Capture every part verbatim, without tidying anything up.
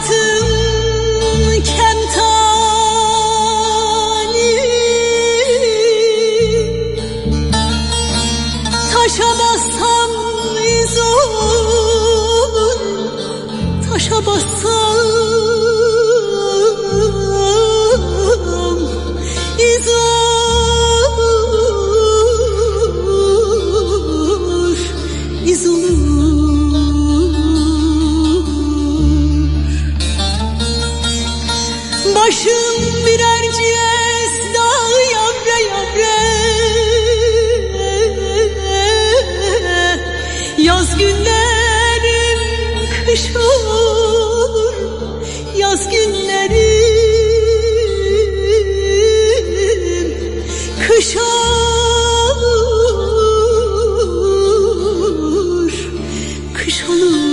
baktım kemtani, taşa bassam iz olur, taşa bassam iz olur, iz olur. Başım bir erciyes dağı yavre yavre, yaz günlerim kış olur, yaz günlerim kış olur, kış olur.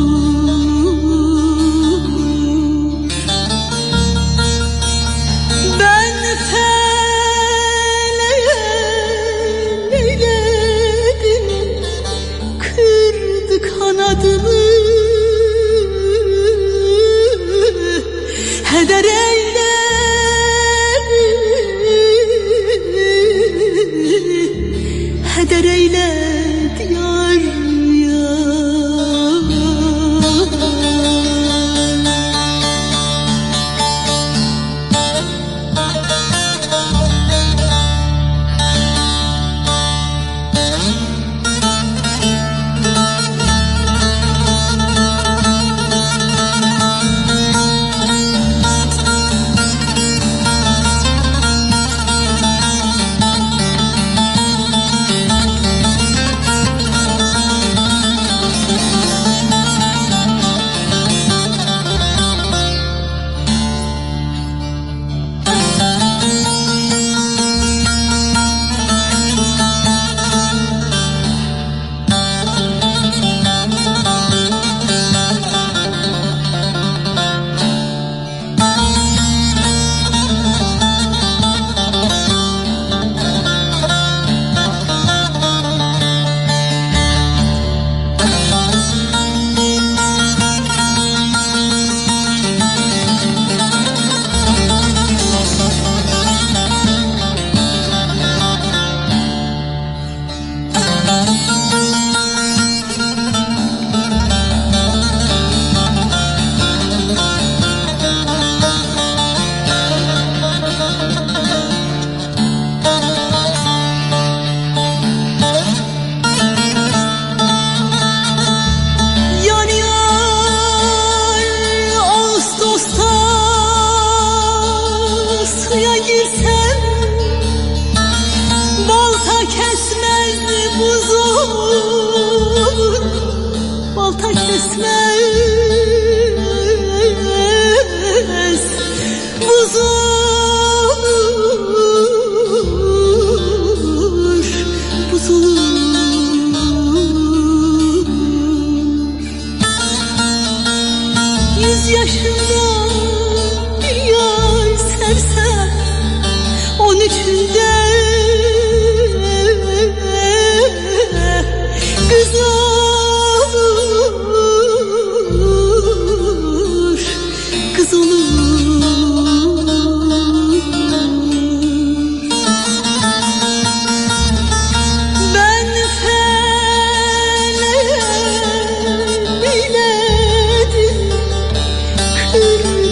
Kanadımı heder eyle, heder eyle diyar ya. Balta kesmez buz olur, buz olur. Yüz yaşında bir yar sevsem on üçünde kız olur, kız olur. Ben felek eyledim, kır